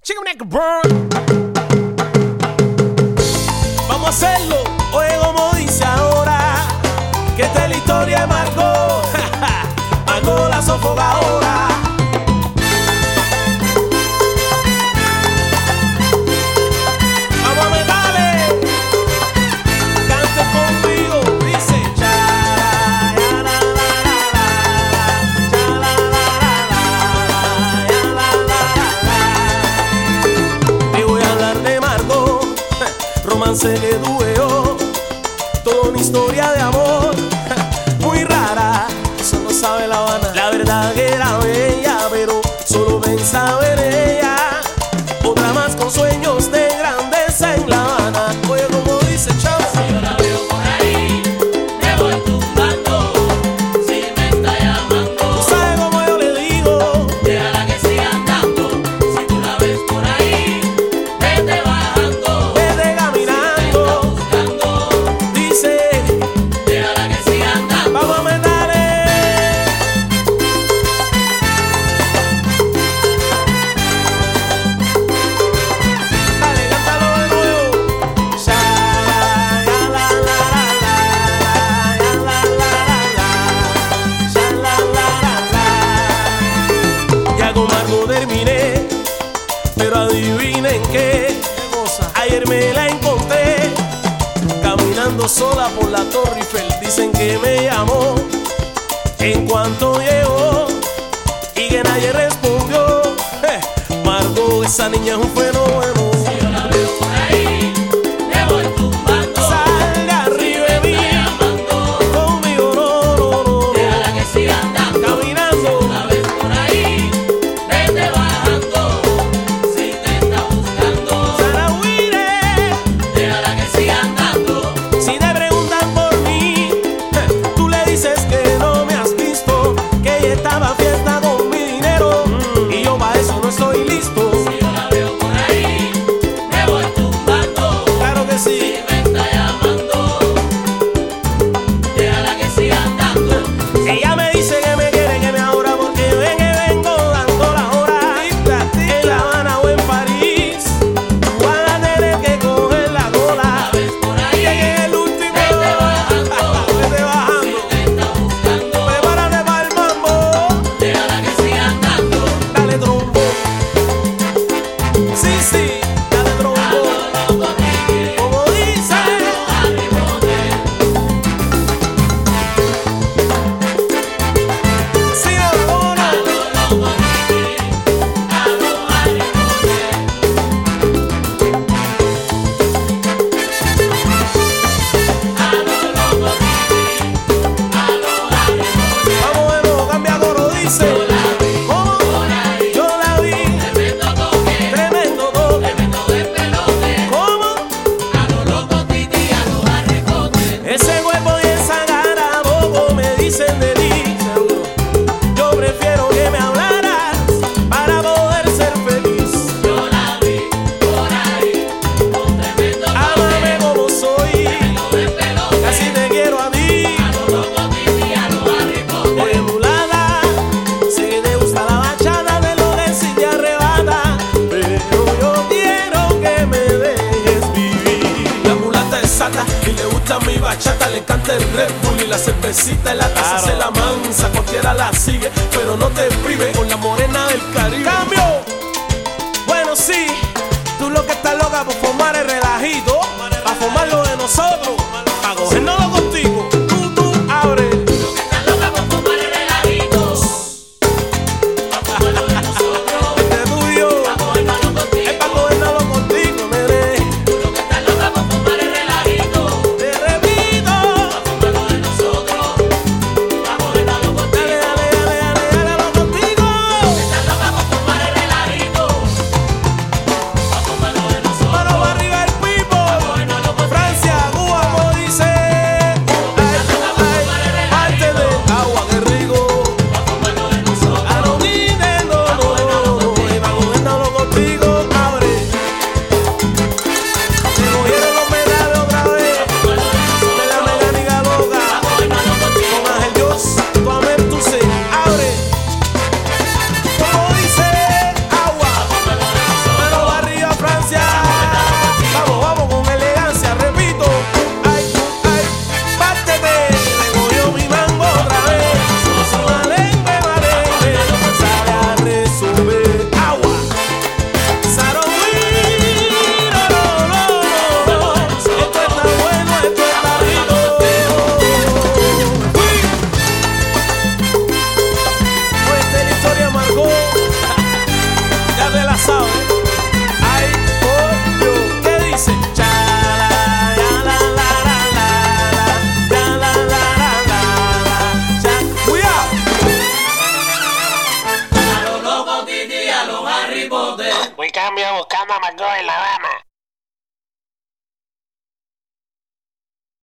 Chicken neck burn. Vamos a hacerlo, oye como dice ahora, que esta es la historia de Margot. Margot la sofogadora. Vamos a meterle, cante conmigo, dice cha la la la. Te voy a hablar de Margot, romance que tuve yo, toda una historia de amor muy rara. Eso no sabe La Habana. La verdad que era bella, pero solo pensaba en ella. Otra más con sueños de grandeza en La Habana. Oye como dice Chava. Si yo la veo por ahí, me voy tumbando. Si me está llamando, Tú sabes como yo le digo. déjala que siga andando. Si tú la ves por ahí, vete bajando. Vete caminando. Buscando, Dice, déjala que siga andando. vamos a meterle. Dale, cántalo de nuevo. Sha, la, la, la, la, la, la, la, la, sha, la, la. Ya con Margot terminé, pero adivinen qué cosa. Ayer me la encontré caminando sola por la Torre Eiffel. Dicen que me llamó en cuanto llegó y que nadie respondió. Margot, esa niña es un fenómeno. Si yo la veo por ahí, me voy tumbando. Salga arriba de mí, Llamando, conmigo no, no, no, déjala que siga andando. no. Caminando. La ves por ahí, vete bajando. Si te está buscando, Sarahuire, déjala que siga andando. si te preguntan por mí, tú le dices que no me has visto, que ella estaba a fiesta con mi dinero y yo para eso no estoy listo. Si yo la veo por ahí, me voy tumbando. Claro que Si sí. me está llamando, déjala que siga andando. Ella me dice que me quiere, que me adora, porque ve que vengo dando la hora. En La Habana o en París, van a tener que coger la La cola. ves por Y ahí, en el último, vete bajando. vete Si bajando. te está buscando, Prepárate para el mambo. déjala que siga andando. Dale trombo. Sí, sí, dale trombo. Loco, Ricky, Como dice. Harry Potter. Sí, ¿cómo no? Loco, Ricky, Harry Potter. Loco, Ricky, Harry Potter. Vamos de nuevo, cambia coro, dice. Yo la vi ¿Cómo? por ahí, Yo la vi, tremendo toque, tremendo toque. tremendo despelote. ¿Cómo? A lo loco, Titi, a lo Harry Potter. Ese cuerpo y esa cara, poco me dicen de ti, seguro. Yo prefiero que me hablaras para poder ser feliz. Yo la vi por ahí, con tremendo Ámame toque, como soy, tremendo despelote. así te quiero a ti. A lo loco, Titi, a lo Harry Potter. Oye, mulata, sé que te gusta la bachata, de lo que sí te arrebata, pero yo quiero que me dejes vivir. La mulata es sata y le gusta mi bachata, le encanta el Red Bull y la cervecita en la taza se la mansa, cualquiera la sigue, pero no te prive con la morena del Caribe. ¡Cambio! Bueno, sí, tú lo que estás loca por formar el relajito, para formar lo de nosotros.